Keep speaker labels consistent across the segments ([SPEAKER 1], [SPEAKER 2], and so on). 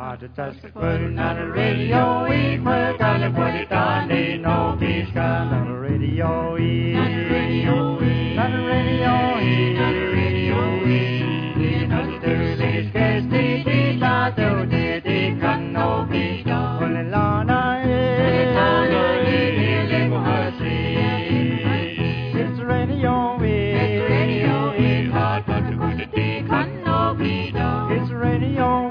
[SPEAKER 1] Just putting on the radio, we put on the body down, they know he's got on the radio, not the radio, not the radio, not the radio, you know the dirty case, they not do, they can know he's got on the lana, it's the radio, it's hard but the good they can know he's got, it's the radio,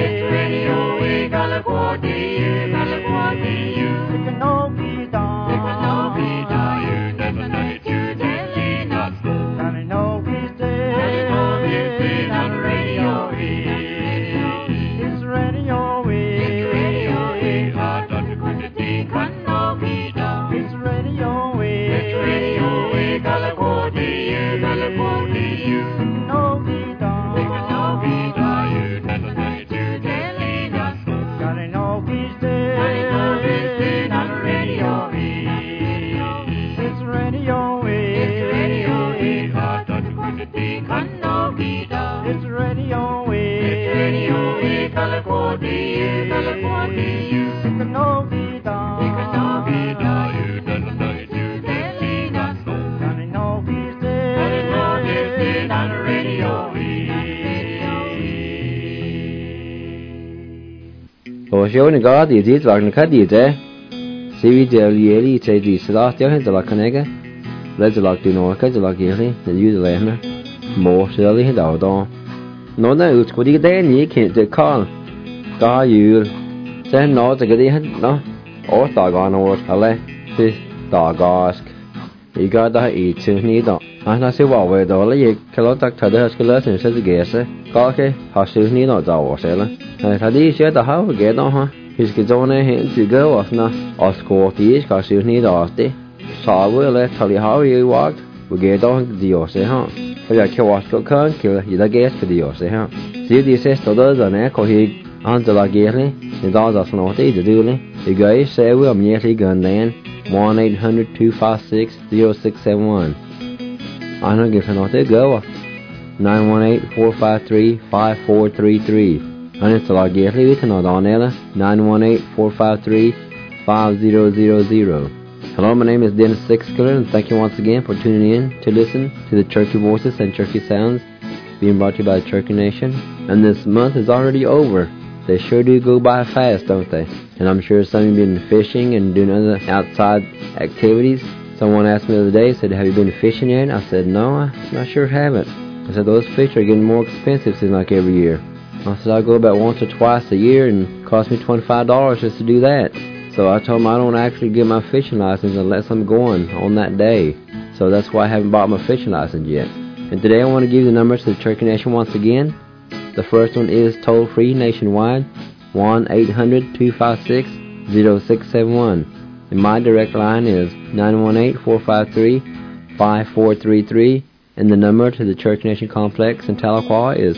[SPEAKER 2] Show in the God, it is like a caddy there. See, the yearly say this last year, the Lacanega. Let's lock the Norca, the Lagiri, the use the Lemmer. More surely hit out on. No, no, it's good again, you can't the call. God, you send no to get it, no? Or dog on or a this dog ask. You got that eat to need on. And I say, well, where the only cannot talk to the Husky and says the guess. Okay, how soon need not our seller. Had he said the how get on her? His kids on a hand to go off now. Or score the ish, cause you need off the. So I will let tell you how you walked. We get on the Yose, huh? If I kill what can't kill, you the guess for the Yose, huh? See the sisters and echo he answer like Gary. The dogs are not either, do they? The guys say we're immediately gone then. 1-800-256-0671. I don't give a not to go. 918-453-5433. And it's a lot gately with another on 918-453-5000. Hello, my name is Dennis Sixkiller, and thank you once again for tuning in to listen to the Turkey Voices and Turkey Sounds being brought to you by the Turkey Nation. And this month is already over. They sure do go by fast, don't they? And I'm sure some of you have been fishing and doing other outside activities. Someone asked me the other day, said, have you been fishing yet? I said, no, I sure haven't. I said, those fish are getting more expensive seems like every year. I said, I go about once or twice a year and it costs me $25 just to do that. So I told him I don't actually get my fishing license unless I'm going on that day. So that's why I haven't bought my fishing license yet. And today I want to give you the numbers to the Turkey Nation once again. The first one is toll-free nationwide, 1-800-256-0671. And my direct line is 918-453-5433. And the number to the Turkey Nation Complex in Tahlequah is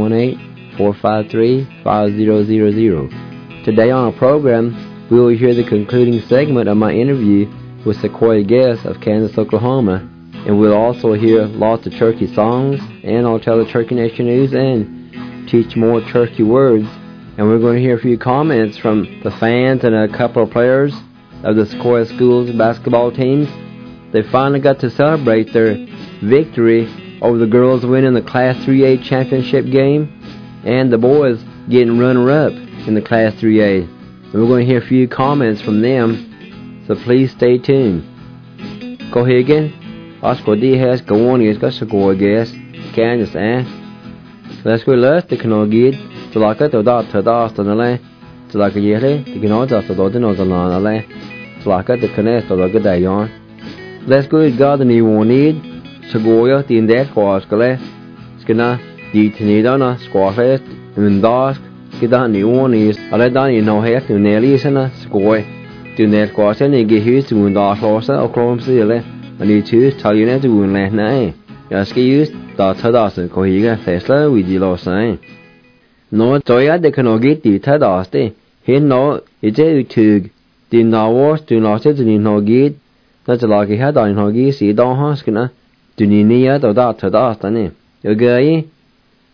[SPEAKER 2] 918-453-5000. Today on our program, we will hear the concluding segment of my interview with Sequoia Guest of Kansas, Oklahoma. And we'll also hear lots of turkey songs, and I'll tell the Turkey Nation news and teach more turkey words. And we're going to hear a few comments from the fans and a couple of players of the Sequoia Schools basketball teams. They finally got to celebrate their victory over the girls winning the Class 3A championship game and the boys getting runner-up in the Class 3A. And we're going to hear a few comments from them, so please stay tuned. Go ahead again. Oscar D has go on, he's got to go, I guess. Kansas, Let's go last, they can all get to like it, to that, to the land, to like a year, they can all just to the land, to like it, the connect, to like a day on. Let's go, God, and you won't need to go out in that course, Skina, the Tinidana, Squaffest, and Dask, Skidan, you won't need, I let down in no head to Nelly, and a square. To net course, and you get used to Dark Horse or Chrome Seal, and you choose tell you not to win last night. Just get used to Tadas, Cohiga, Tesla, with the low sign. No, Toya, they cannot get the Tadaste. He no, it's a tug. The Nawas do not sit in no gate. That's a lucky head on Hoggy, see, don't huskina. Do you need to that Tadas, you guy?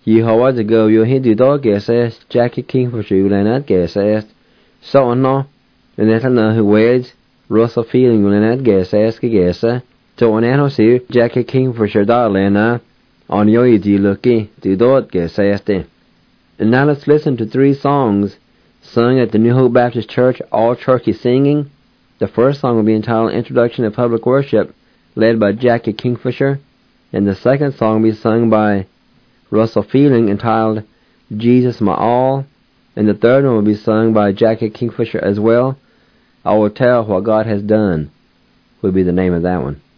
[SPEAKER 2] Yehovah to go yo hindu dog gas Jackie Kingfisher ulanat gas so no and etana who weds Russell feeling ulanat gas gas so on ano see Jackie Kingfisher darlena on yo di lucky do dog gas and now let's listen to 3 songs sung at the New Hope Baptist Church all turkey singing. The first song will be entitled Introduction to Public Worship, led by Jackie Kingfisher, and the second song will be sung by Russell Feeling, entitled Jesus My All, and the third one will be sung by Jackie Kingfisher as well. I Will Tell What God Has Done will be the name of that one.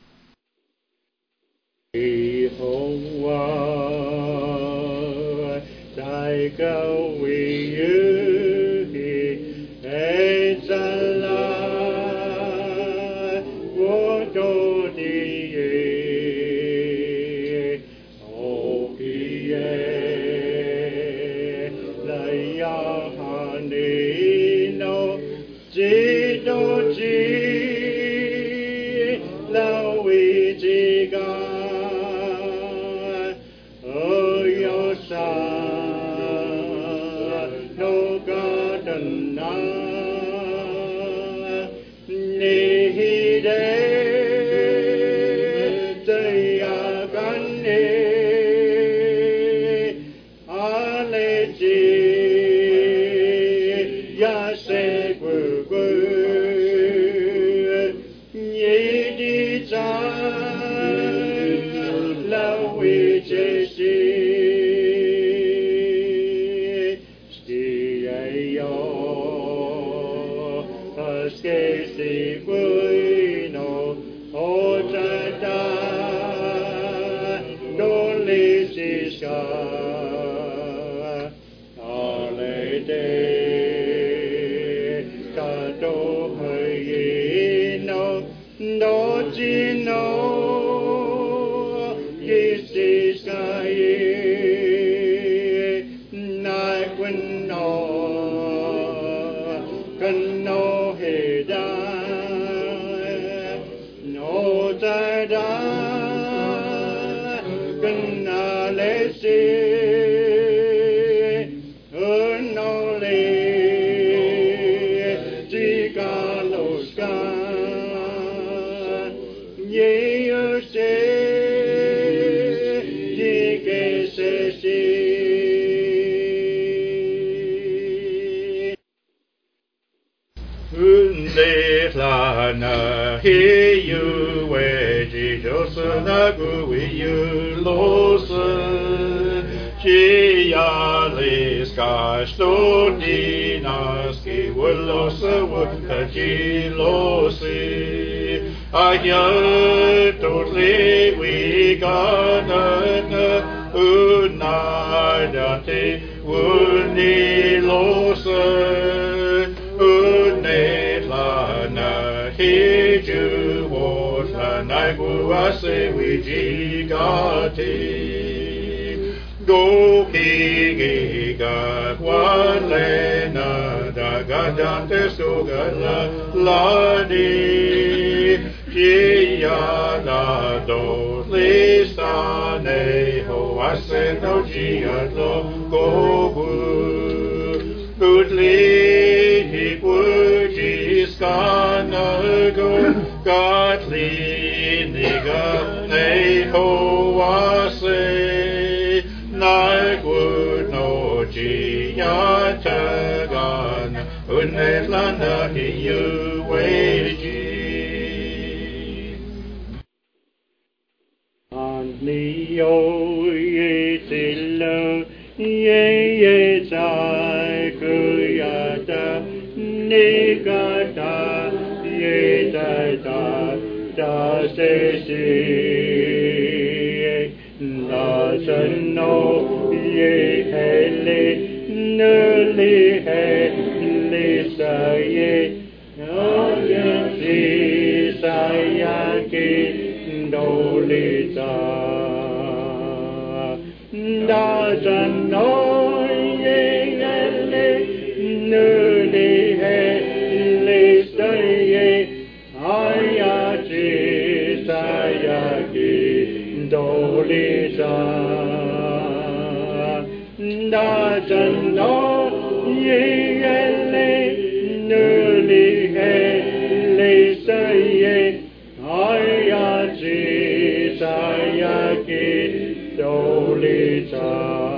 [SPEAKER 1] da chân nó ye le nơ li he le sa ye ai ya chi sa ya ki do li cha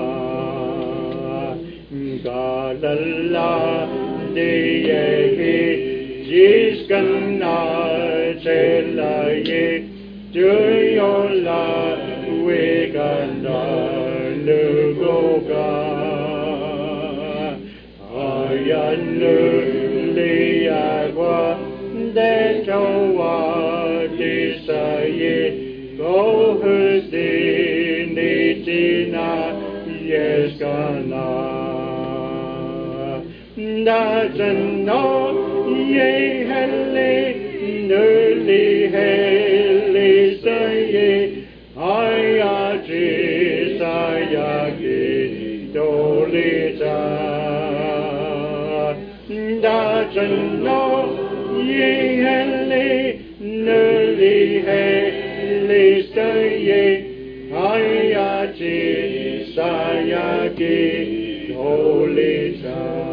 [SPEAKER 1] ga la la de ye ki jis kan na che la ye do yo la we kan na nu go ga ayan nu li agua de chowa di sa ye go hu di ni ti na yes kana da chen no ye hele nu li hele sa ye aya ji sa ya ki do li cha da chen no ye hele nu li hele sa ye aya ji sa ya ki do li cha.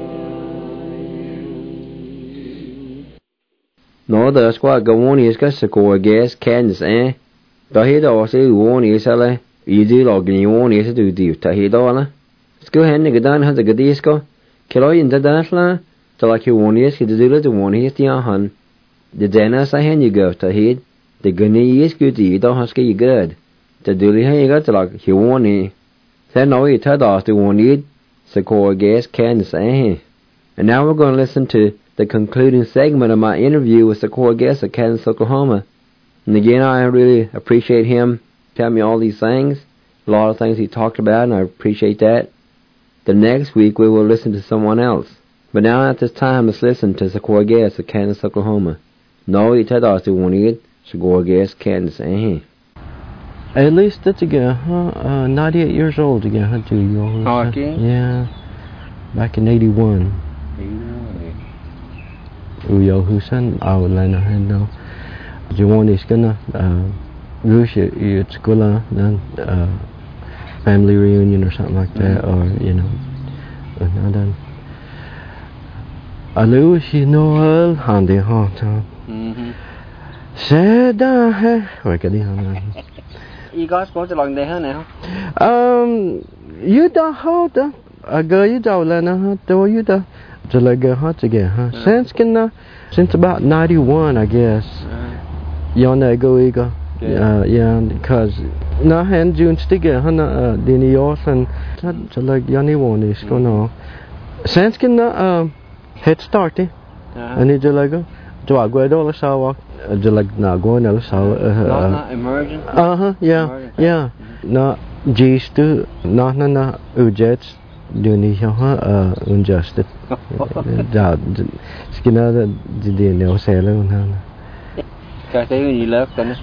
[SPEAKER 2] Nó đó squad go one is got to go gas Kansas đó hết đó sẽ one is là ý gì lo cái one is do điều ta hết đó là sco hen cái đàn hắn cái disco cái lo in đàn là cho là cái one is cái do là one is tia han the dana sa hen you go ta hết the gani is good gì đó has cái good ta do li hay cái là cái one is thế nói ta đó the one is sẽ go gas Kansas and now we're going to listen to the concluding segment of my interview with Sequoia Guest of Kansas, Oklahoma. And again, I really appreciate him telling me all these things, a lot of things he talked about, and I appreciate that. The next week, we will listen to someone else. But now at this time, let's listen to Sequoia Guest of Kansas, Oklahoma. No, he told us to want to get Sequoia Guest, Kansas. At least that's again, 98 years old again, huh, to you?
[SPEAKER 3] Oh, again?
[SPEAKER 2] Yeah, back in 81. Uyo Husan Aulana Hendo. You want is gonna Rush it's gonna family reunion or something like that, or you know another Alu she know handy hot. Said what can
[SPEAKER 3] you guys go to long day now?
[SPEAKER 2] You don't hold a girl you don't let her do you the since about 91, I guess. Yona go ego. Yeah, because na hand June sticker hana dini yosan like yani one is gonna since head start and it like to a go dollar sawa like na go na sawa
[SPEAKER 3] not emergent.
[SPEAKER 2] Yeah. Na G's to na ujets Duni unjusted. Skinner did no sailor.
[SPEAKER 3] Cái gì lớp tên?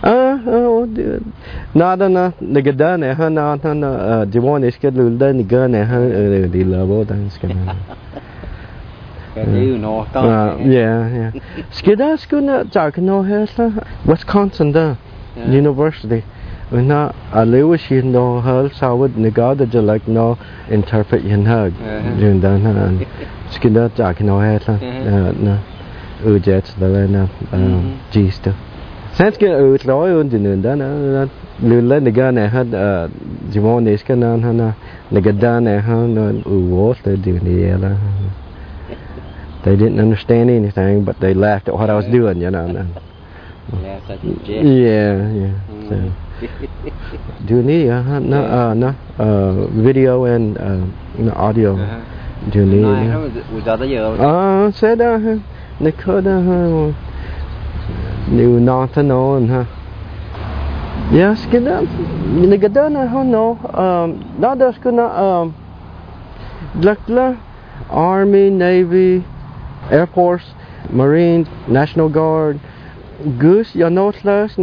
[SPEAKER 2] Nada na nagadane ha na Jimon is get lulda ni gane ha di labo dan skinner.
[SPEAKER 3] Cái gì nó
[SPEAKER 2] Yeah. Skida skuna Jarkano has Wisconsin University. Na aliwish you know her sawad nagada jalak no interpret yin hug yun dan han skinda jak no het na ujets da na gista sense ke utloi un din dan lula nagana had jimon is kanan hana nagada na han uwos the dinela. They didn't understand anything, but they laughed at what I was doing, you know. Yeah. So, do you need video and audio? Do you need? Say that. Nicoda, new nothing on, huh? Yes, get up. Nigadana, no. Not that's gonna Army, Navy, Air Force, Marines, National Guard. Goose, you know,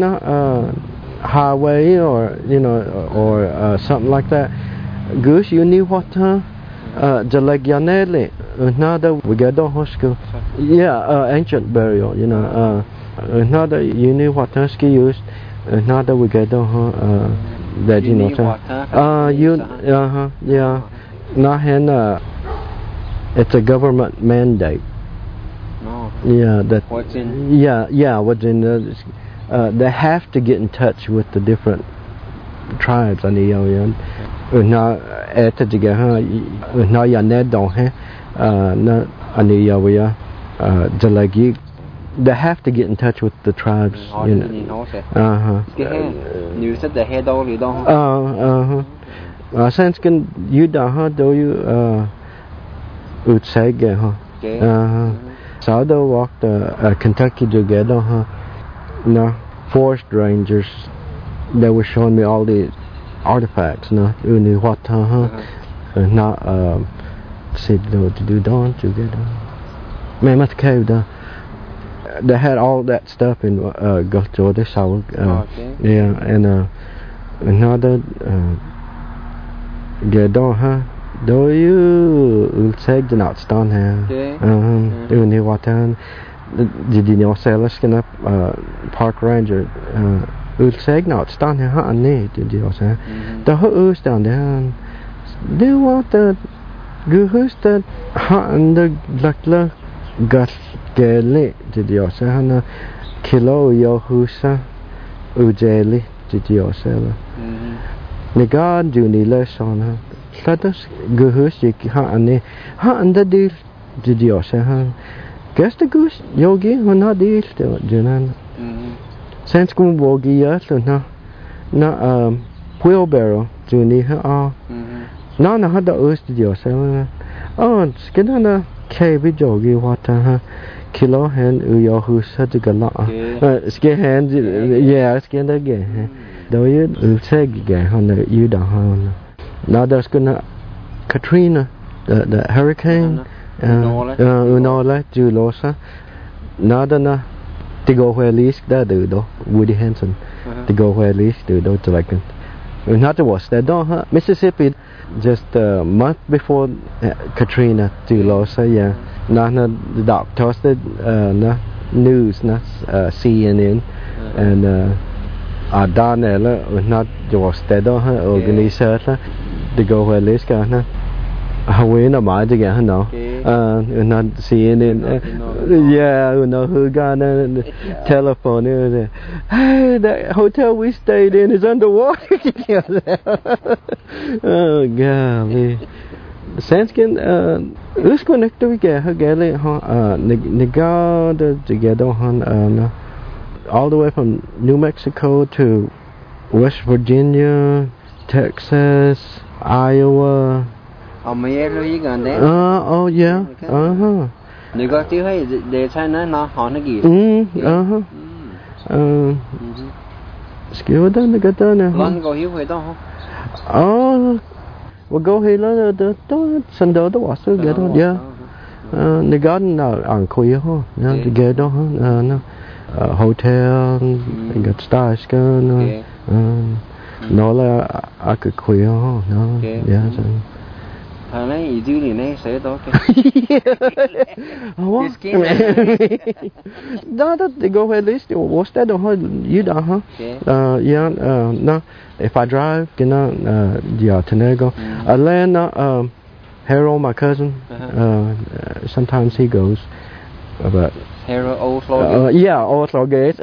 [SPEAKER 2] highway or or something like that. Goose, you knew what Jalegyanele. Another we got the hospital. Yeah, ancient burial. Another you knew what Husky used. Another we got the that you know. Yeah.
[SPEAKER 4] Nó hen it's a government mandate.
[SPEAKER 3] No.
[SPEAKER 4] Yeah, that.
[SPEAKER 3] What's in?
[SPEAKER 4] Yeah. What's in? They have to get in touch with the different tribes. I know. Nó at the ha. Nó ya nè don't ha. Nó anh know the like they have to get in touch with the tribes. You know.
[SPEAKER 3] Cái he. Như sẽ để he đâu thì đâu.
[SPEAKER 4] Since can you da ha do you utsege ha. So they walked Kentucky together ha. No, forest rangers. They were showing me all the artifacts. No, uni what ha. Not said to do dawn together. Man, must cave da. They had all that stuff in Goto. They saw. Yeah, and another. Get on, huh? Do you take the not stone here? You need water. Did you know sellers can up park ranger? You'll take not stone here, huh? Need did you say? The who's down there? Do you want the who's that? Huh? And the luck got galley did you say? Hana kilo yo who's ujeli did you say? Nega juni lesson ha. Status goose ha ane ha anda deal did you say ha. Guess the goose yogi who not deal to junan. Sense kum wogi ya so na wheelbarrow juni ha na ha da us did you say oh skin na kb jogi water ha kilo hand yo who said to gala skin hand yeah skin again. Do you say again? You don't. Now there's gonna Katrina, the hurricane. Unola, Julosa. Now then, to go where least that do Woody Henson. To go where least do to like. Not the worst. They don't. Mississippi, just a month before Katrina, Julosa. Yeah. Now the doctors did news, not CNN, and. Down there, not just that organization to go where this guy, we know my again, no, not seeing it. Yeah, we know who got the telephone. Hey, that hotel we stayed in is underwater. Oh, golly. Sanskin, who's connected with her, Gally, the together, all the way from New Mexico to West Virginia, Texas, Iowa. Oh yeah.
[SPEAKER 3] Nếu có tiếng hay để sai nó họ nó gì.
[SPEAKER 4] Skill đó nó cái đó nè.
[SPEAKER 3] Lần có hiểu phải đó không?
[SPEAKER 4] Well go here là đó sân đó đó sự cái đó yeah. Nó có nào ăn khuya ho, nó cái đó nó hotel, got stars gun. Nó là I could queer ho, no. Yeah.
[SPEAKER 3] Thằng này ý dữ này sẽ đó
[SPEAKER 4] cái. Đó they go at least what's that don't you don't huh? Yeah, no. If I drive, you know, yeah, Tenego. Atlanta, Harold, my cousin, sometimes he goes, but
[SPEAKER 3] Harold Oslo.
[SPEAKER 4] Yeah, Oslo Gates.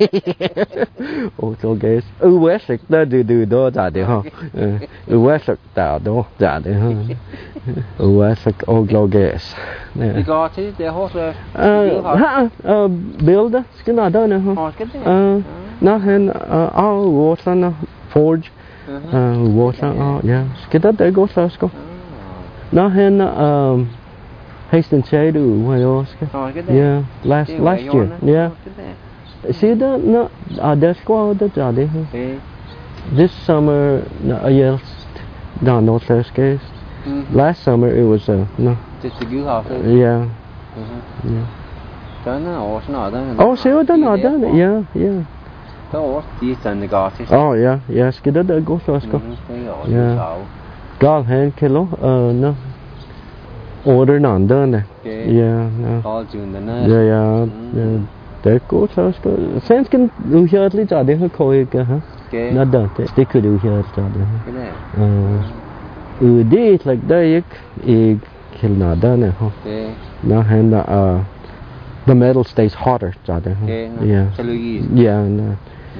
[SPEAKER 4] Oslo Gates. West đó đó giả đấy ha. West tạo đó giả đấy ha. West Oslo Gates.
[SPEAKER 3] Đi có chứ để hốt rồi.
[SPEAKER 4] Build cái nào đó nữa ha. Nó hen water nó forge. Water yeah. Cái đó để go sao có. Nó hen Hastings Shade where else? Yeah, last year. Yeah. See that? No, that's quite that. This summer, yes, no, North case. Last summer it was no.
[SPEAKER 3] Just a good house.
[SPEAKER 4] Yeah. Yeah. Oh, see what done? Yeah. Oh yeah, yes. Get that go first go. Yeah. God hand kilo. No. Order none done. Yeah. No. Yeah. Det går så ska sen kan du köra lite det har koi ka ha. Nada det skulle du köra det. Udi like that ik kilnada ne ho.
[SPEAKER 3] Okay.
[SPEAKER 4] Na hand the metal stays hotter jada.
[SPEAKER 3] Okay.
[SPEAKER 4] Yeah. Yeah, no.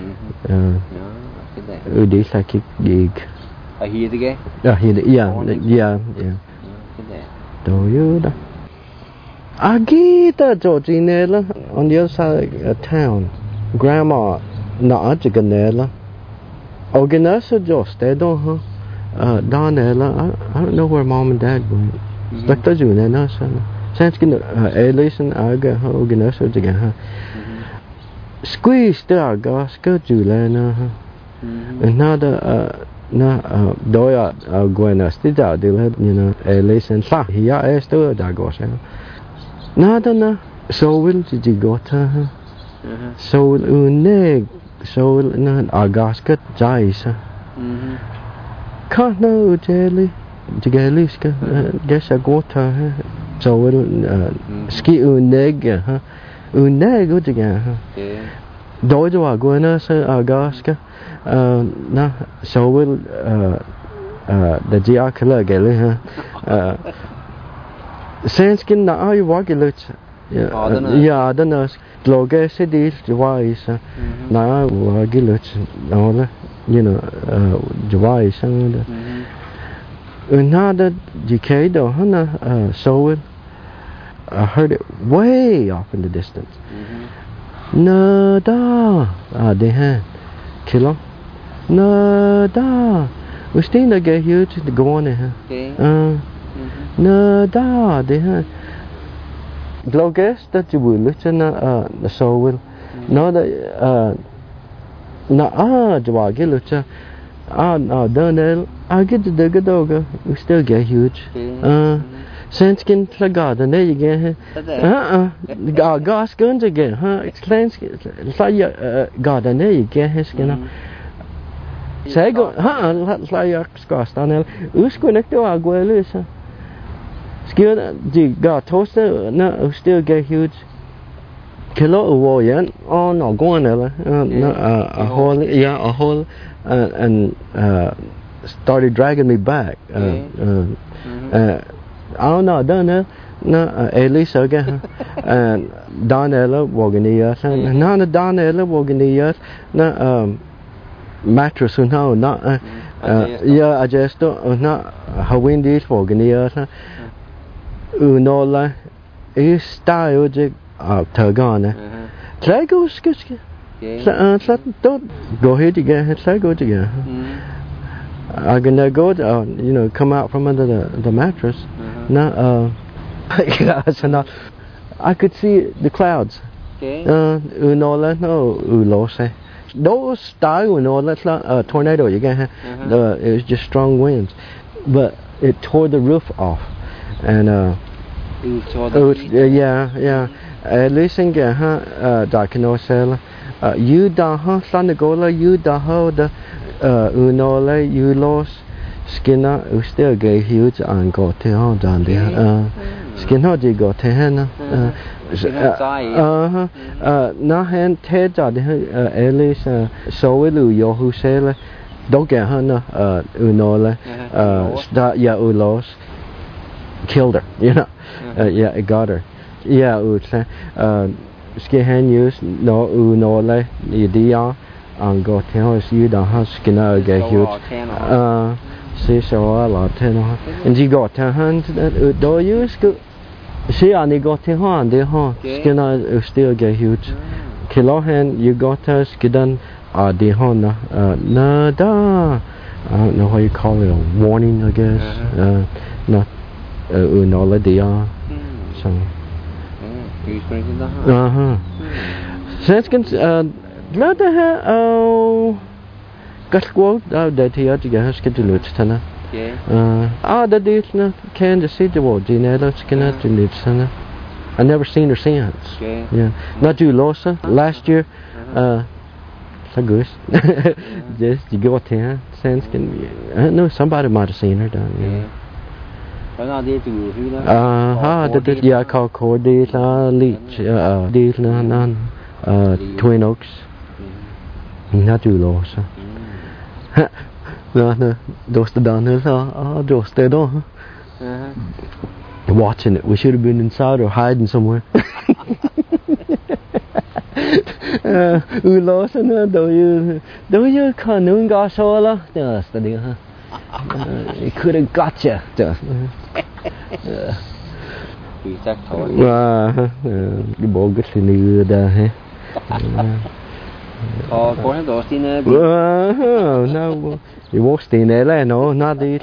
[SPEAKER 4] Udi like ik.
[SPEAKER 3] Here again.
[SPEAKER 4] Yeah. Do you da? Agita Georginella on the other side of town. Grandma na Ajiganella. Oganessa just they don't Donella, I don't know where mom and dad went. Like the Junena son. Sanskin Elison Aga Oganessa again. Squeeze the Gaska Julena. Another doya Gwena Stida, Elison Sa, he asked her Dagos. Nada so will did you go to her? So will uneg, so will not Agaskat Jaisa. Can't know jelly, Jagaliska, guess I go to her. So will ski uneg, uneg again. Dojo Agwena, Agaska, na, so will the Giacala Gally, Sanskin na I walk it. Yeah, I don't know. Loga said it wise. Now walk it. All wise. Another decade or Hannah so I heard it way off in the distance. Nada. They had kilo. Nada. We still not get huge to go on there. Nada, they had. Gloges that you will listen the soul will. No, that Jawagi Lucha. Donel, I get the Doga, we still get huge. Sanskin Flagard, and there you get gas guns again, huh? Explains God, and there you get his skin. Say go, like Scostanel, who's going to Aguilisa? Skill the got toaster, no, still get huge. Kilo warrior, oh no, going a hole, and started dragging me back. I don't know, no, Elisa again, and Donella Wogania, and none of Donella Wogania, no, mattress, no, not, yeah, I just don't, not how windy it's Wogania. Unola is style Tagana. Try go skiski. Don't go here again, try go again. I'm gonna go come out from under the mattress. I could see the clouds. Unola no ulose. Those style unola tornado again. It was just strong winds. But it tore the roof off. And yeah. Listen, Dakinosela. You da Sanagola, you da ho the Unola, you lost Skinner, who still gave huge and got to hold on there. Skinner, you got to Hannah. Nahan Ted, Ellis, so will you who sailor. Don't get Hannah, Unola, Ulos. Killed her, yeah, it got her. Yeah, Skihan use no Unola, Idia, and go tell us you don't have skin out get huge. See, so a lot, and you got 10 hands that do use good. See, and you got 10 hands, they skin out still get huge. Kilohan, you got us skidan, the Hona, nada. I don't know how you call it, a warning, I guess. Not. Unola dia. So. Sanskin glada ha gasquo that here to get to Lutzana. The ditna Kansas City was Gina Skinner to Lutzana. I never seen her since. Yeah. Not you Losa last year. Good. Just you go to Sanskin. I know somebody might have seen her down. Yeah. Yeah, called Cordy, Leech, Twin Oaks. Not too low, so. No, those the down here. Just stayed on. Watching it. We should have been inside or hiding somewhere. Lawson, do you canoe got all just the deal, huh? He could have got you. Just.
[SPEAKER 3] Chắc thôi.
[SPEAKER 4] Cái bộ cái gì nữa đó ha.
[SPEAKER 3] Có hết đồ xin nè.
[SPEAKER 4] No, you won't stay there, no, not it.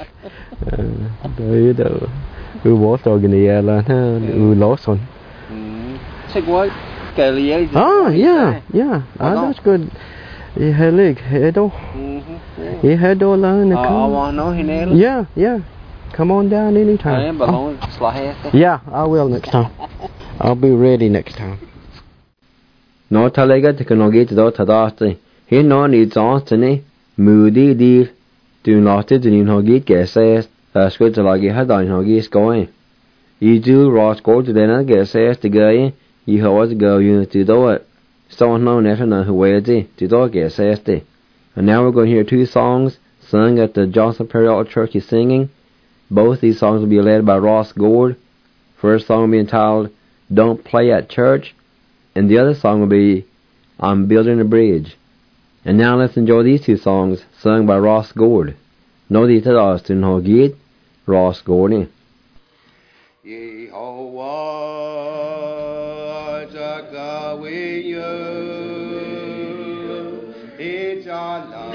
[SPEAKER 4] We walked over the là we lost one.
[SPEAKER 3] Check what?
[SPEAKER 4] Oh yeah. That's good. He had leg, head all. He had all line.
[SPEAKER 3] I want to know.
[SPEAKER 4] Yeah. Come on down anytime. Yeah, I will next time. I'll be ready next time.
[SPEAKER 2] No talega te kan get do tadasti. He no needs on moody deal. Do not to do no get says. Good to like had on no get going. You do Ross go to then get says the guy. You have to go you to do it. So no never know who wears it to do get says. And now we're going to hear two songs sung at the Johnson Perry Church is singing. Both these songs will be led by Ross Gord. First song will be entitled Don't Play at Church, and the other song will be I'm Building a Bridge. And now let's enjoy these two songs sung by Ross Gord. Nå dit til oss til nå gitt Ross Gord.
[SPEAKER 1] Yehovah Jakawiyu Ijala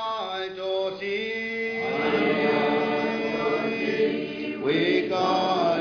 [SPEAKER 1] we God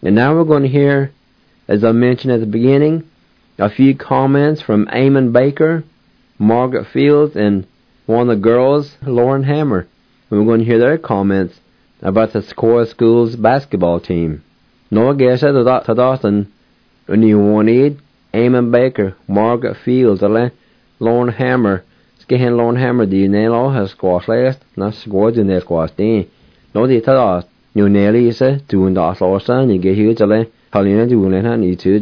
[SPEAKER 2] And now we're going to hear, as I mentioned at the beginning, a few comments from Eamon Baker, Margaret Fields, and one of the girls, Lauren Hammer. And we're going to hear their comments about the Sequoia School's basketball team. No guess at the Dawson, when you wanted Eamon Baker, Margaret Fields, and Lauren Hammer. Skehan Lauren Hammer, the nail has squash last, not squash in their squash day. No, the Tadas, you nearly say, doing the Oslosan, you get here to lay, Helena doing it, and you too.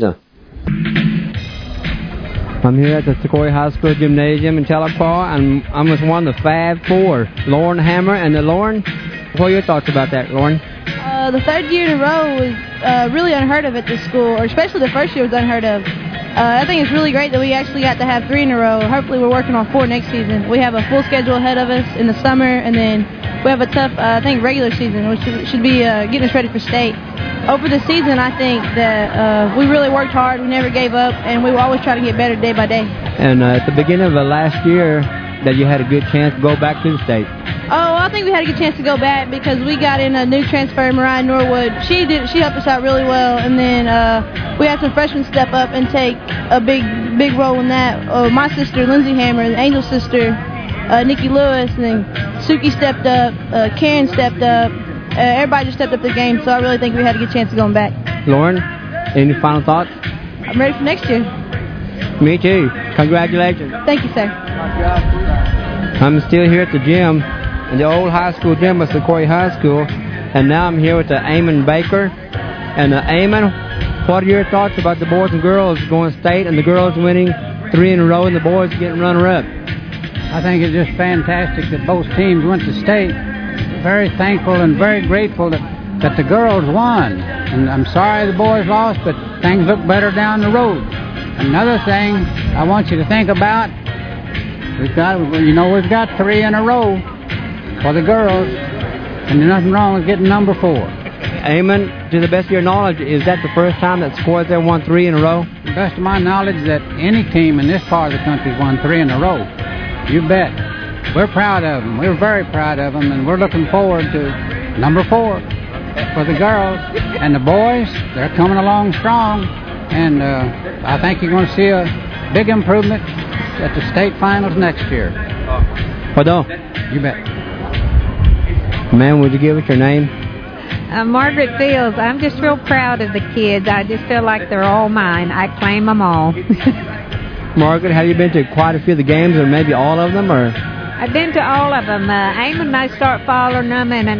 [SPEAKER 5] I'm here at the Sequoia High School Gymnasium in Tahlequah, and I'm with one of the Fab Four, Lauren Hammer. And Lauren, what are your thoughts about that, Lauren?
[SPEAKER 6] The third year in a row was really unheard of at this school, or especially the first year was unheard of. I think it's really great that we actually got to have 3 in a row. Hopefully we're working on 4 next season. We have a full schedule ahead of us in the summer, and then we have a tough, regular season, which should be getting us ready for state. Over the season, I think that we really worked hard. We never gave up, and we will always try to get better day by day.
[SPEAKER 5] And at the beginning of the last year, that you had a good chance to go back to the state.
[SPEAKER 6] Oh, I think we had a good chance to go back because we got in a new transfer, Mariah Norwood. She helped us out really well, and then we had some freshmen step up and take a big role in that. My sister, Lindsay Hammer, and Angel's sister, Nikki Lewis, and then Suki stepped up, Karen stepped up. Everybody just stepped up the game, so I really think we had a good chance of going back.
[SPEAKER 5] Lauren, any final thoughts?
[SPEAKER 6] I'm ready for next year.
[SPEAKER 5] Me too. Congratulations.
[SPEAKER 6] Thank you, sir.
[SPEAKER 5] I'm still here at the gym, in the old high school gym at Sequoia High School, and now I'm here with Eamon Baker. And Eamon, what are your thoughts about the boys and girls going state, and the girls winning 3 in a row and the boys getting runner-up?
[SPEAKER 7] I think it's just fantastic that both teams went to state. Very thankful and very grateful that the girls won. And I'm sorry the boys lost, but things look better down the road. Another thing I want you to think about, we've got 3 in a row for the girls, and there's nothing wrong with getting number 4.
[SPEAKER 5] Eamon, to the best of your knowledge, is that the first time that Sequoia there won 3 in a row?
[SPEAKER 7] To the best of my knowledge, that any team in this part of the country won 3 in a row. You bet. We're proud of them. We're very proud of them, and we're looking forward to number 4 for the girls. And the boys, they're coming along strong, and I think you're going to see a big improvement at the state finals next year.
[SPEAKER 5] Pardon?
[SPEAKER 7] You bet.
[SPEAKER 5] Ma'am, would you give us your name?
[SPEAKER 8] Margaret Fields. I'm just real proud of the kids. I just feel like they're all mine. I claim them all.
[SPEAKER 5] Margaret, have you been to quite a few of the games, or maybe all of them, or?
[SPEAKER 8] I've been to all of them. Eamon and I started following them in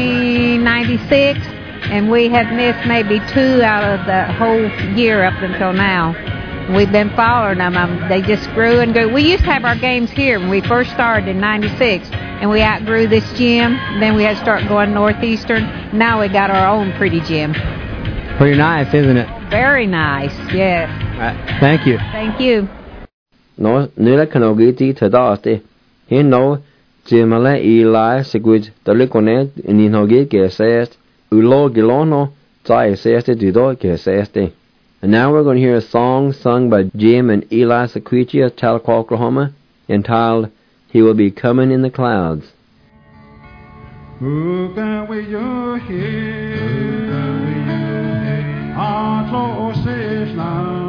[SPEAKER 8] 1996, and we have missed maybe 2 out of the whole year up until now. We've been following them. They just grew and grew. We used to have our games here when we first started in 96, and we outgrew this gym. Then we had to start going northeastern. Now we got our own pretty gym.
[SPEAKER 5] Pretty nice, isn't it?
[SPEAKER 8] Very nice, yes.
[SPEAKER 5] Right. Thank you.
[SPEAKER 8] Thank you.
[SPEAKER 2] No, nila kanogiti tadaste. He no, Jimala Eli Sigwid, the Liconet, in Inogi Gesest, Ulo Gilono, Zai Seste Dido Geseste. And now we're going to hear a song sung by Jim and Eli Sequici of Tahlequah, Oklahoma, entitled He Will Be Coming in the Clouds.
[SPEAKER 1] Who can we you hear? Our close is now.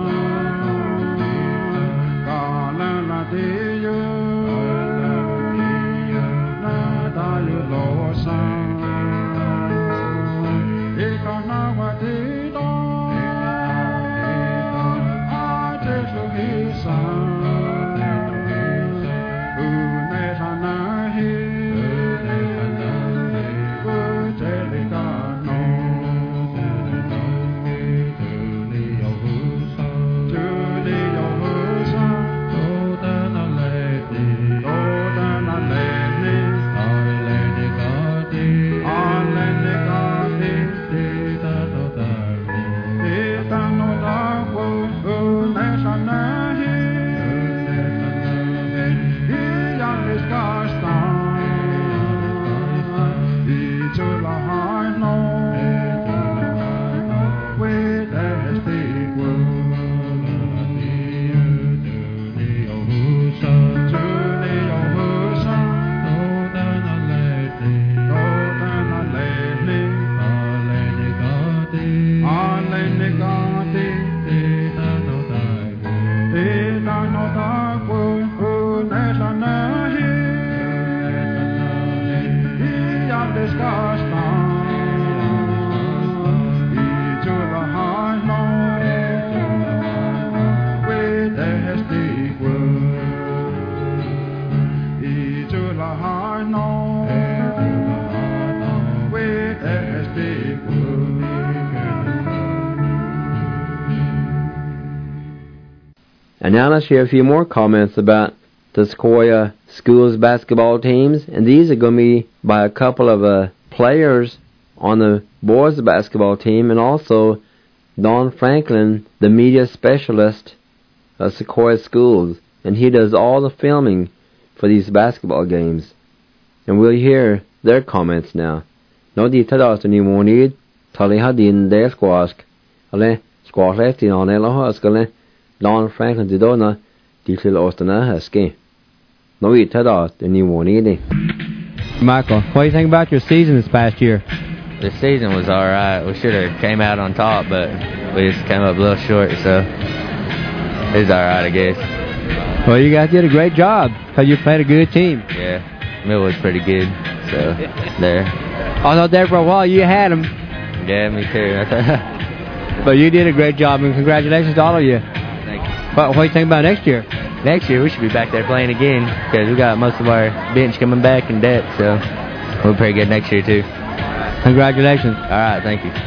[SPEAKER 1] the scars from. Each of the heart known where there has big wood. Each of the heart known where there has big wood.
[SPEAKER 2] And now let's hear a few more comments about the Sequoia Schools basketball teams, and these are going to be by a couple of players on the boys basketball team, and also Don Franklin, the media specialist of Sequoia Schools, and he does all the filming for these basketball games. And we'll hear their comments now. No di tadas ni monid tali hadin de squash ale squash left in on elo haskale Don Franklin didona di til ostana haske. No di tadas ni monid.
[SPEAKER 5] Michael, what do you think about your season this past year?
[SPEAKER 9] The season was all right. We should have came out on top, but we just came up a little short, so it was all right, I guess.
[SPEAKER 5] Well, you guys did a great job because you played a good team.
[SPEAKER 9] Yeah, Mill was pretty good, so there.
[SPEAKER 5] I thought there for a while you had them.
[SPEAKER 9] Yeah, me too.
[SPEAKER 5] But you did a great job, and congratulations to all of you.
[SPEAKER 9] Thank you.
[SPEAKER 5] What do you think about next year?
[SPEAKER 9] Next year, we should be back there playing again because we got most of our bench coming back in depth, so we'll be pretty good next year, too.
[SPEAKER 5] Congratulations.
[SPEAKER 9] All right, thank you.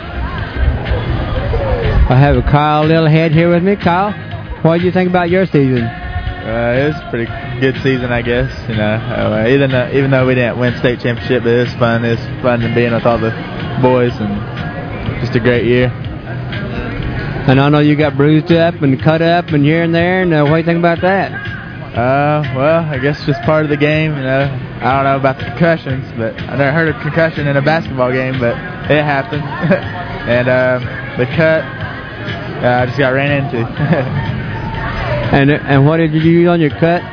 [SPEAKER 5] I have a Kyle Littlehead here with me. Kyle, what do you think about your season?
[SPEAKER 10] It was a pretty good season, I guess. You know, even though we didn't win state championship, but it was fun. It was fun being with all the boys, and just a great year.
[SPEAKER 5] And I know you got bruised up and cut up and here and there. And what do you think about that?
[SPEAKER 10] Well, I guess just part of the game. You know, I don't know about the concussions, but I never heard of concussion in a basketball game, but it happened. And the cut, I just got ran into.
[SPEAKER 5] And what did you use on your cut?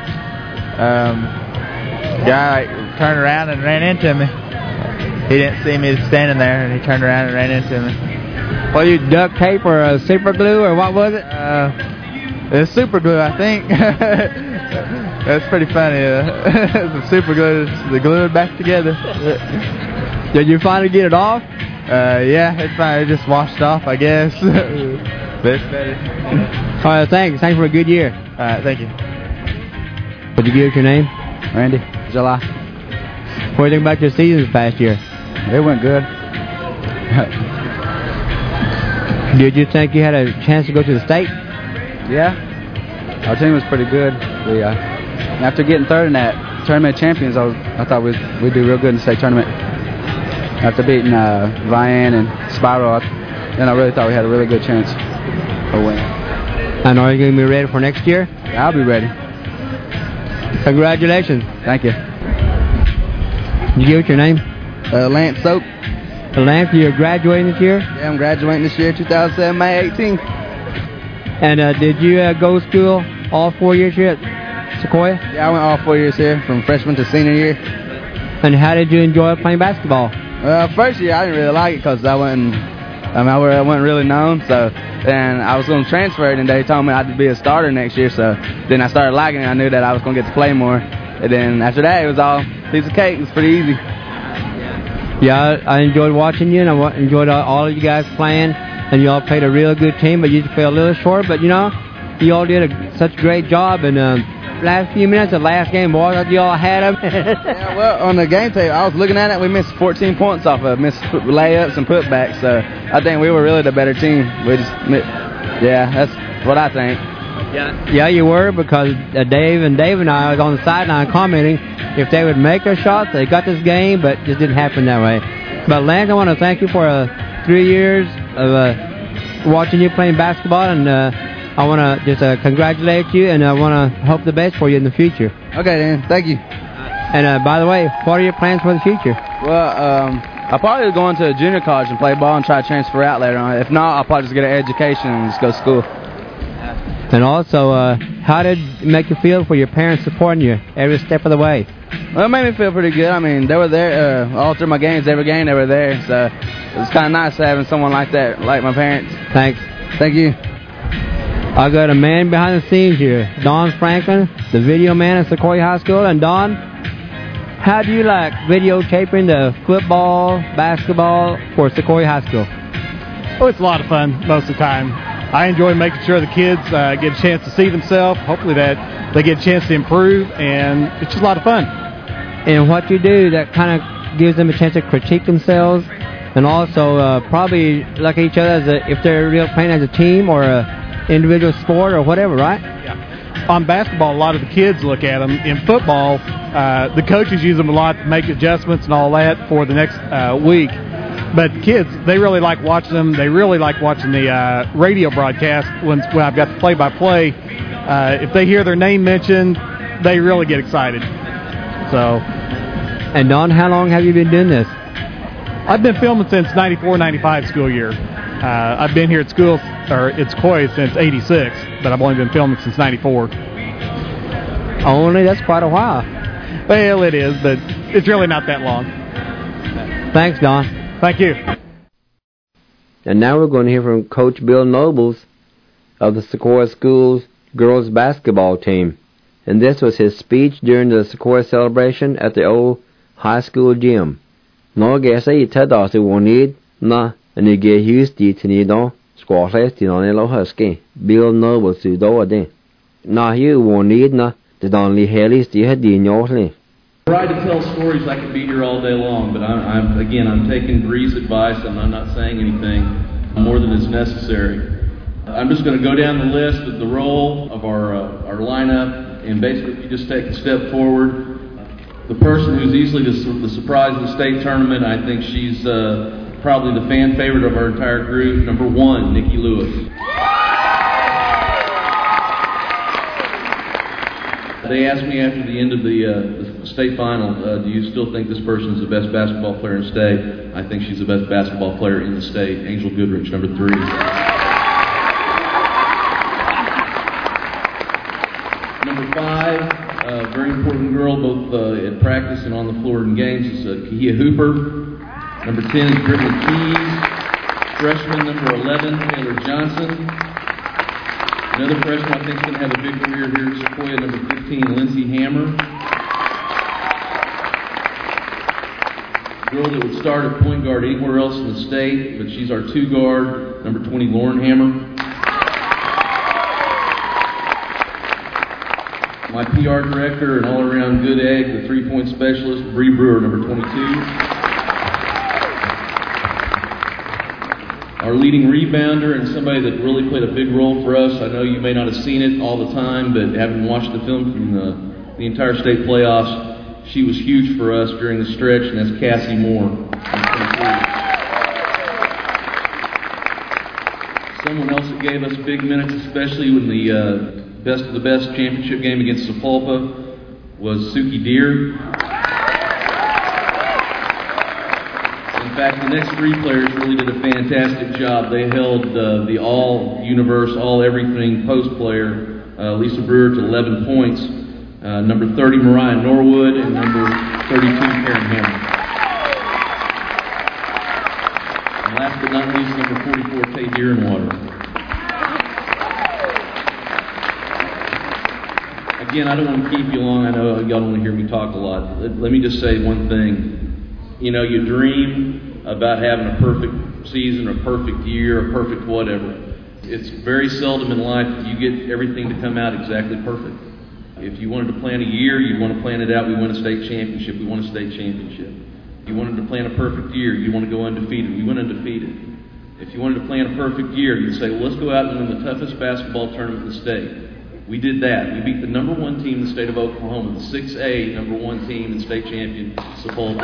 [SPEAKER 10] Guy turned around and ran into me. He didn't see me standing there, and he turned around and ran into me.
[SPEAKER 5] Well, you duct tape or super glue or what was it?
[SPEAKER 10] It was super glue, I think. That's pretty funny. The super glue, they glued it back together.
[SPEAKER 5] Did you finally get it off?
[SPEAKER 10] Yeah, it finally just washed off, I guess. But it's better.
[SPEAKER 5] All right, thanks. Thanks for a good year.
[SPEAKER 10] All right, thank you.
[SPEAKER 5] Would you give us your name?
[SPEAKER 11] Randy. July.
[SPEAKER 5] What do you think about your season this past year?
[SPEAKER 11] It went good.
[SPEAKER 5] Did you think you had a chance to go to the state?
[SPEAKER 11] Yeah. Our team was pretty good. We after getting third in that tournament of champions, I thought we'd do real good in the state tournament. After beating Vian and Spiral, then I really thought we had a really good chance of winning.
[SPEAKER 5] And are you going to be ready for next year?
[SPEAKER 11] Yeah, I'll be ready.
[SPEAKER 5] Congratulations.
[SPEAKER 11] Thank you.
[SPEAKER 5] You give it your name?
[SPEAKER 12] Lance Soap.
[SPEAKER 5] Lance, you're graduating this year?
[SPEAKER 12] Yeah, I'm graduating this year, 2007, May 18th.
[SPEAKER 5] And did you go to school all 4 years here at Sequoia?
[SPEAKER 12] Yeah, I went all 4 years here, from freshman to senior year.
[SPEAKER 5] And how did you enjoy playing basketball?
[SPEAKER 12] First year I didn't really like it because I wasn't really known. So then I was going to transfer it, and they told me I had to be a starter next year. So then I started liking it. I knew that I was going to get to play more. And then after that, it was all piece of cake. It was pretty easy.
[SPEAKER 5] Yeah, I enjoyed watching you, and I enjoyed all of you guys playing. And you all played a real good team, but you fell a little short. But, you know, you all did such a great job. And last few minutes of the last game, boy, I thought you all had them.
[SPEAKER 12] Yeah, well, on the game tape, I was looking at it. We missed 14 points off of missed layups and putbacks. So I think we were really the better team. Yeah, that's what I think.
[SPEAKER 5] Yeah, you were, because Dave and I was on the sideline commenting if they would make their shots, they got this game, but it just didn't happen that way. But Lance, I want to thank you for 3 years of watching you playing basketball, and I want to just congratulate you, and I want to hope the best for you in the future.
[SPEAKER 12] Okay, then. Thank you.
[SPEAKER 5] And by the way, what are your plans for the future?
[SPEAKER 12] Well, I'll probably go into junior college and play ball and try to transfer out later on. If not, I'll probably just get an education and just go to school.
[SPEAKER 5] And also, how did it make you feel for your parents supporting you every step of the way?
[SPEAKER 12] Well, it made me feel pretty good. I mean, they were there all through my games. Every game they were there. So it was kind of nice having someone like that, like my parents.
[SPEAKER 5] Thanks.
[SPEAKER 12] Thank you.
[SPEAKER 5] I got a man behind the scenes here, Don Franklin, the video man at Sequoia High School. And Don, How do you like videotaping the football, basketball for Sequoia High School?
[SPEAKER 13] Oh, it's a lot of fun most of the time. I enjoy making sure the kids get a chance to see themselves, hopefully that they get a chance to improve, and it's just a lot of fun.
[SPEAKER 5] And what you do, that kind of gives them a chance to critique themselves, and also probably look at each other as if they're really playing as a team or an individual sport or whatever, right?
[SPEAKER 13] Yeah. On basketball, a lot of the kids look at them. In football, the coaches use them a lot to make adjustments and all that for the next week. But kids, they really like watching them. They really like watching the radio broadcast when I've got the play-by-play. If they hear their name mentioned, they really get excited. So.
[SPEAKER 5] And Don, how long have you been doing this?
[SPEAKER 13] I've been filming since 94-95 school year. I've been here at Sequoia since 86, but I've only been filming since 94.
[SPEAKER 5] Only? That's quite a while.
[SPEAKER 13] Well, it is, but it's really not that long.
[SPEAKER 5] Thanks, Don.
[SPEAKER 13] Thank you.
[SPEAKER 2] And now we're going to hear from Coach Bill Nobles of the Sequoia Schools girls basketball team. And this was his speech during the Sequoia celebration at the old high school gym. Nå gæs I tada se wonid na and ge husti tinido squash tin on lo husky Bill Nobles to do ade. Na you wonid na the only helis the hadin yorly.
[SPEAKER 14] I try to tell stories. I could be here all day long, but I'm taking Bree's advice, and I'm not saying anything more than is necessary. I'm just going to go down the list of the role of our lineup, and basically, if you just take a step forward, the person who's easily the surprise of the state tournament, I think she's probably the fan favorite of our entire group. Number 1, Nikki Lewis. They asked me after the end of the state final, do you still think this person is the best basketball player in the state? I think she's the best basketball player in the state. Angel Goodrich, number 3. Number 5, very important girl both at practice and on the floor in games, is Kahia Hooper. Number 10 is Brittany Keys. Freshman number 11, Taylor Johnson. Another freshman I think is going to have a big career here at Sequoia, number 15, Lindsay Hammer. A girl that would start at point guard anywhere else in the state, but she's our 2 guard, number 20, Lauren Hammer. My PR director and all-around good egg, the 3-point specialist, Bree Brewer, number 22. Our leading rebounder and somebody that really played a big role for us. I know you may not have seen it all the time, but having watched the film from the entire state playoffs, she was huge for us during the stretch, and that's Cassie Moore. Someone else that gave us big minutes, especially when the best of the best championship game against Sapulpa, was Suki Deer. In fact, the next 3 players really did a fantastic job. They held the all-universe, all-everything post player, Lisa Brewer, to 11 points. Number 30, Mariah Norwood, and number 32, Karen Hammer. And last but not least, number 44, Tay Deerenwater. Again, I don't want to keep you long. I know y'all don't want to hear me talk a lot. Let me just say one thing. You know, you dream about having a perfect season, a perfect year, a perfect whatever. It's very seldom in life that you get everything to come out exactly perfect. If you wanted to plan a year, you'd want to plan it out. We win a state championship. We won a state championship. If you wanted to plan a perfect year, you want to go undefeated. We went undefeated. If you wanted to plan a perfect year, you'd say, well, let's go out and win the toughest basketball tournament in the state. We did that. We beat the number 1 team in the state of Oklahoma, the 6A number 1 team and state champion, Sapulpa.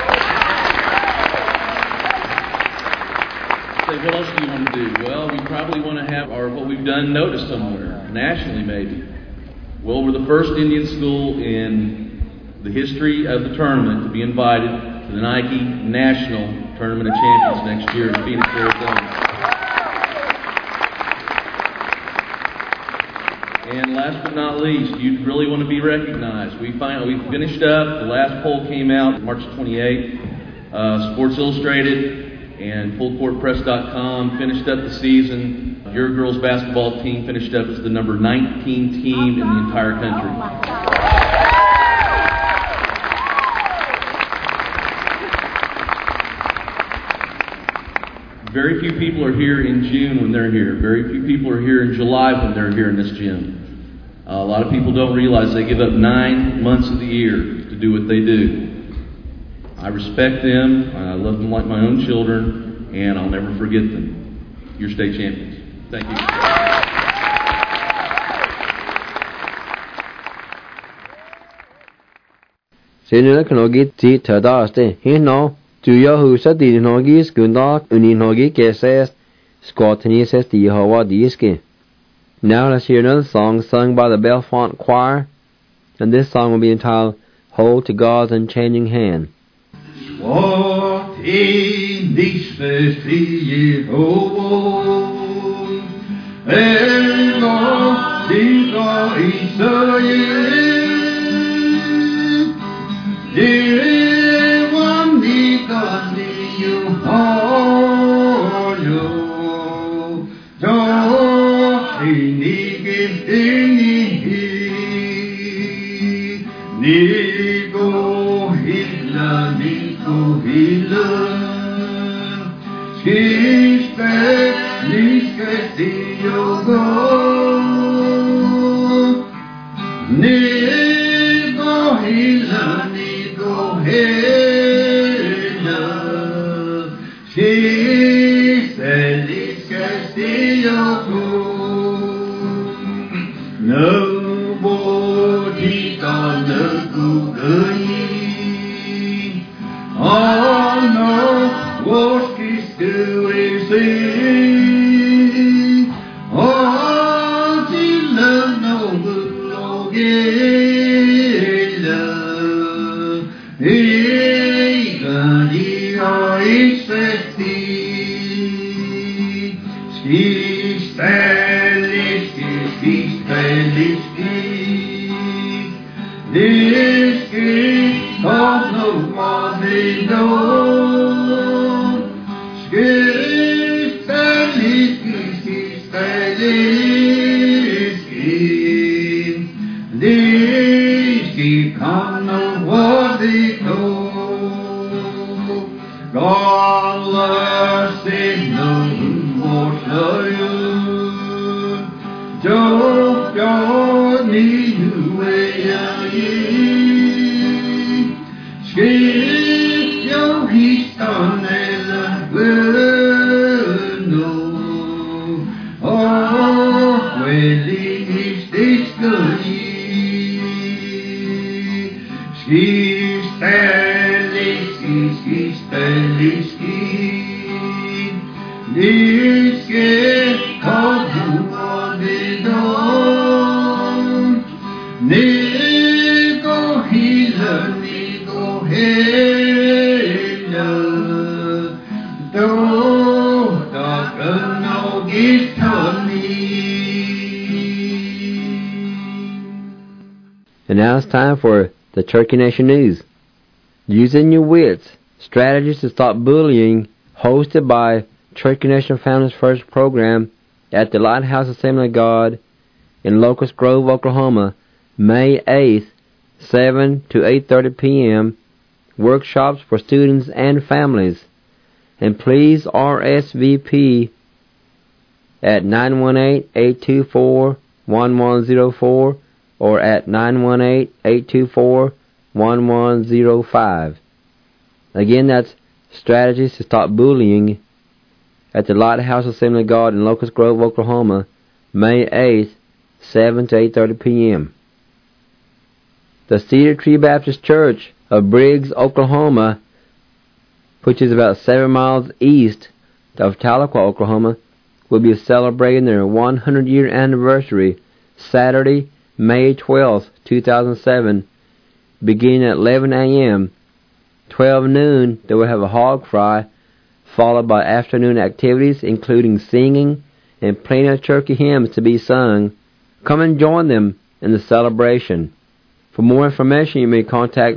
[SPEAKER 14] Say, what else do you want to do? Well, we probably want to have what we've done noticed somewhere, nationally maybe. Well, we're the first Indian school in the history of the tournament to be invited to the Nike National Tournament of Champions next year in Phoenix, Arizona. And last but not least, you really want to be recognized. We finished up. The last poll came out March 28th. Sports Illustrated and FullCourtPress.com finished up the season. Your girls basketball team finished up as the number 19 team in the entire country. Very few people are here in June when they're here. Very few people are here in July when they're here in this gym. A lot of people don't realize they give up 9 months of the year to do what they do. I respect them. I love them like my own children, and I'll never forget them. You're state champions. Thank you.
[SPEAKER 2] Sinula kanogi ti tadaste hino tuya husa di nogi skundak uninogi keses skotani says the Yehovah diske. Now let's hear another song sung by the Belfont Choir, and this song will be entitled Hold to God's Unchanging Hand.
[SPEAKER 1] What in this frie Jehovah Ego Diga Israel Devan Diga Niu Hoyo Nigo hilla, skiste, niske stiyogo. Nigo hilla, skiste, niske stiyogo. Nobody gonna go oh no, what is doing sing? Oh, till love no good hey, God, you are expecting. This gift of the one they know. This gift come no what they know. God loves it no more Joe, your new way are you? Skip your histon eller no. Oh, well, is this good? Skip, this get called you on the door. Nego healer, nego healer. Though the no gift on me.
[SPEAKER 2] And now it's time for the Turkey Nation News. Using Your Wits, Strategies to Stop Bullying, hosted by Turkey Nation Founders First program at the Lighthouse Assembly of God in Locust Grove, Oklahoma, May 8th, 7 to 8:30 p.m. Workshops for students and families. And please RSVP at 918-824-1104 or at 918-824-1105. Again, that's Strategies to Stop Bullying at the Lighthouse Assembly of God in Locust Grove, Oklahoma, May 8th, 7 to 8:30 p.m. The Cedar Tree Baptist Church of Briggs, Oklahoma, which is about 7 miles east of Tahlequah, Oklahoma, will be celebrating their 100-year anniversary Saturday, May 12th, 2007, beginning at 11 a.m. 12 noon, they will have a hog fry, followed by afternoon activities including singing and plenty of turkey hymns to be sung. Come and join them in the celebration. For more information, you may contact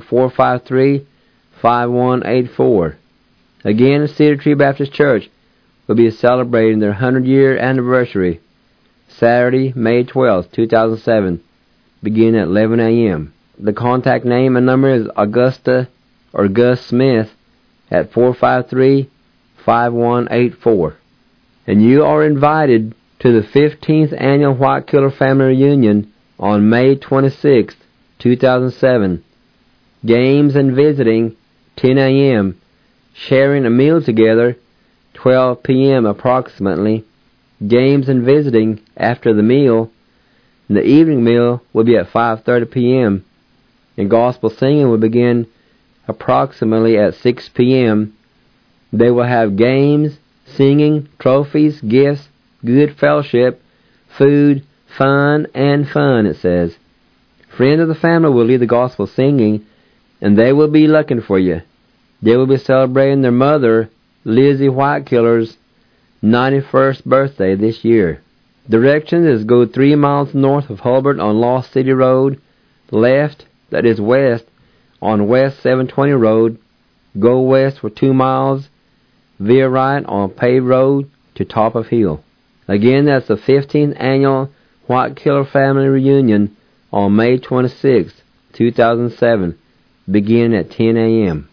[SPEAKER 2] 453-5184. Again, the Cedar Tree Baptist Church will be celebrating their 100-year anniversary Saturday, May 12th, 2007, beginning at 11 a.m. The contact name and number is Augusta or Gus Smith at 453-5 617-888-5184. And you are invited to the 15th Annual White Killer Family Reunion on May 26, 2007. Games and visiting, 10 a.m. Sharing a meal together, 12 p.m. approximately. Games and visiting after the meal. And the evening meal will be at 5:30 p.m. And gospel singing will begin approximately at 6 p.m. They will have games, singing, trophies, gifts, good fellowship, food, fun, it says. Friends of the family will lead the gospel singing, and they will be looking for you. They will be celebrating their mother, Lizzie Whitekiller's 91st birthday this year. Directions is go 3 miles north of Hulbert on Lost City Road, left, that is west, on West 720 Road, go west for 2 miles, veer right on paved road to top of hill. Again, that's the 15th Annual White Killer Family Reunion on May 26, 2007, beginning at 10 a.m.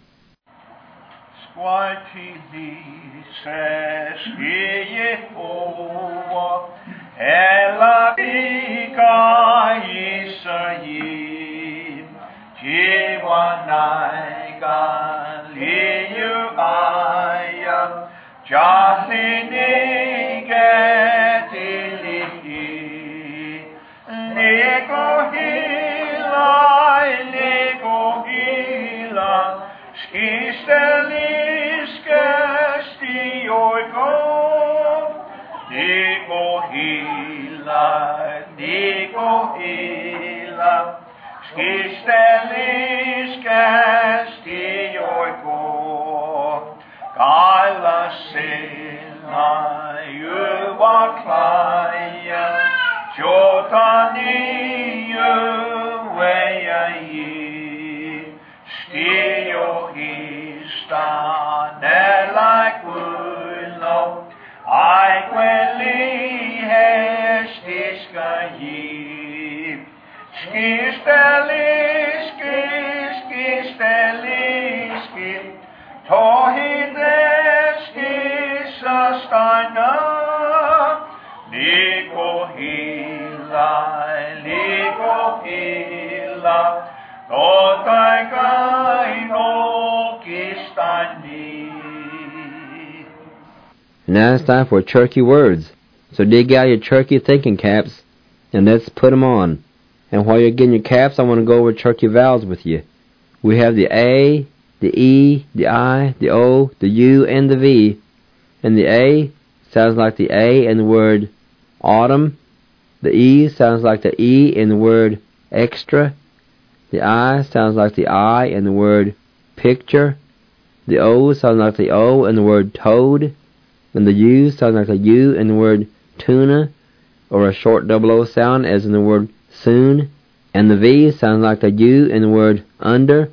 [SPEAKER 2] Now it's time for Cherokee Words. So dig out your Cherokee thinking caps and let's put them on. And while you're getting your caps, I want to go over Cherokee vowels with you. We have the A, the E, the I, the O, the U, and the V. And the A sounds like the A in the word autumn. The E sounds like the E in the word extra. The I sounds like the I in the word picture. The O sounds like the O in the word toad. And the U sounds like the U in the word tuna, or a short double O sound as in the word soon. And the V sounds like the U in the word under,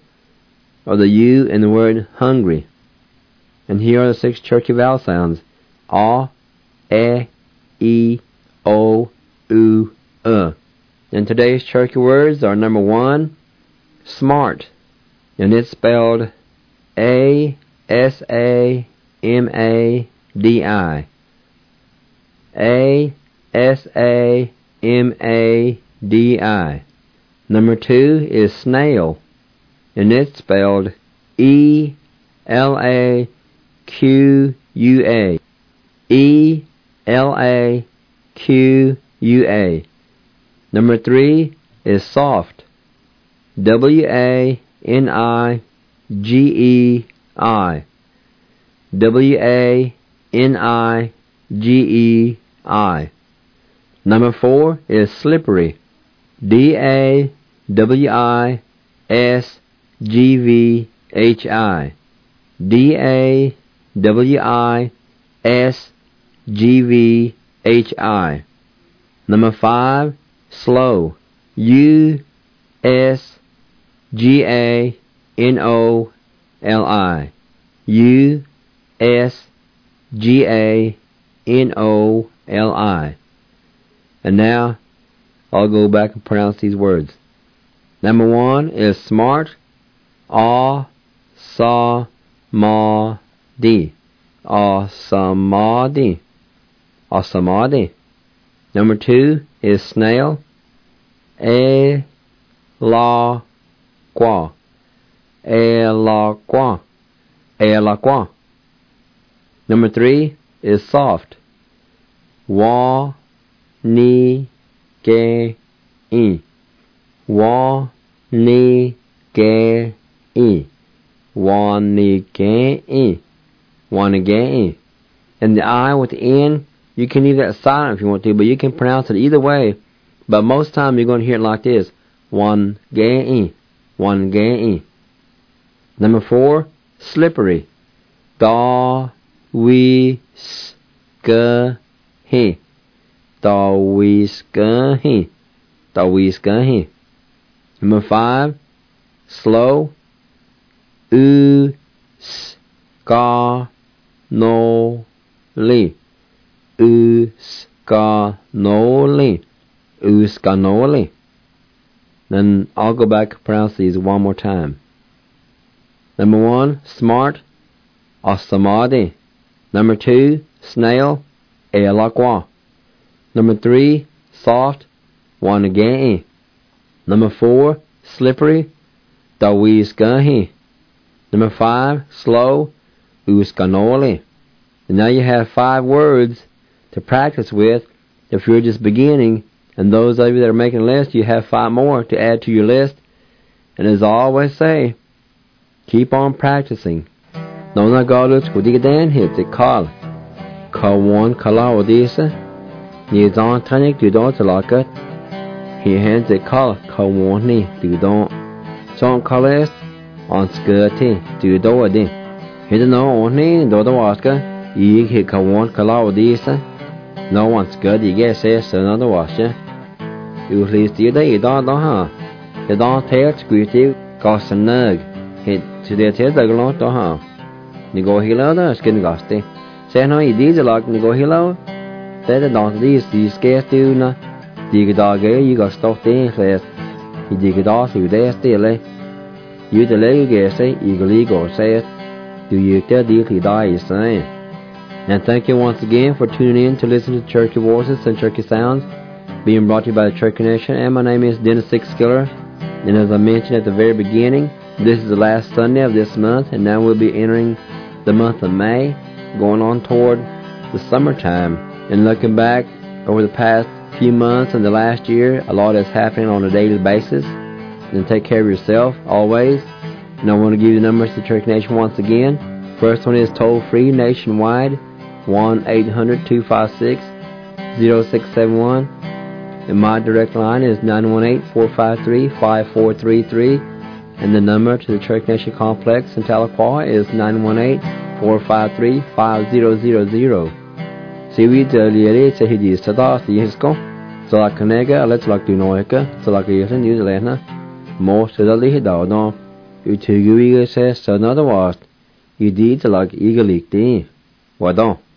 [SPEAKER 2] or the U in the word hungry. And here are the 6 Cherokee vowel sounds. A, E, O, U, And today's Cherokee words are number 1, smart. And it's spelled A-S-A-M-A-D-I. A-S-A-M-A-D-I. Number 2 is snail. And it's spelled E-L-A-Q-U-A. E-L-A-Q-U-A. Number 3 is soft. W-A-N-I-G-E-I. W-A-N-I-G-E-I. Number 4 is slippery. D-A-W-I-S-G-V-H-I. D-A-W-I-S-G-V-H-I. Number 5, slow. U-S-G-A-N-O-L-I. U-S-G-A-N-O-L-I. And now, I'll go back and pronounce these words. Number 1 is smart. A-sa-ma-di. Asamadi. Asamadi. Number 2 is snail. Elaqua. Elaqua. Elaqua. Number 3 is soft. Wa-ni-ge-i. Wa-ni-ge-i. Wa-ni-ge-i. Wa-ni-ge-i. And the I with the N, you can leave that silent if you want to, but you can pronounce it either way. But most time you're going to hear it like this. Wan-ge-i. Wan-ge-i. Number 4, slippery. Da-we-sk-he. Da-we-sk-he. Da-we-sk-he. Number 5, slow. U-ska-no-li. U-ska-no-li. U-ska-no-li. Then I'll go back and pronounce these one more time. Number 1, smart. Asamadi. Number 2, snail. Elaqua. Number 3, soft. Wanagei. Number 4, slippery. Dawiskahi. Number 5, slow. Uskanoli. And now you have 5 words to practice with if you're just beginning. And those of you that are making a list, you have 5 more to add to your list. And as I always say, keep on practicing. Nona galus kudigadan hit the call. Kawan kala odisa. Nizan tanik du don't like it. He hands a call. Kawan ni du don't. Son calest on skirty du do di. Hit no only do the waska. Ye hit kawan kala odisa. No one skirty guess is another washer. You please do the don't ha. You don't take squirty cause a nug. Hit to the test the glot to ha. Ni go hilo da skin gasti. Say no I did like ni go hilo. That don't these scares do na. Dig dog you got stuff there first. You dig off you there still. You the leg guess say you go say it. Do you tell the die is saying. And thank you once again for tuning in to listen to Cherokee Voices and Cherokee Sounds, being brought to you by the Cherokee Nation. And my name is Dennis Sixskiller. And as I mentioned at the very beginning, this is the last Sunday of this month, and now we'll be entering the month of May, going on toward the summertime. And looking back over the past few months and the last year, a lot is happening on a daily basis. And take care of yourself always. And I want to give you the numbers to Cherokee Nation once again. First one is toll-free nationwide, 1-800-256-0671. And my direct line is 918-453-5433. And the number to the Cherokee Nation Complex in Tahlequah is 918-453-5000. See we the say he is Tadas the Hisco. So like Canega, let's like do Noika, so like a New Zealand. Most of the Lihido, no. You two says another was. You did like eagerly, what don't?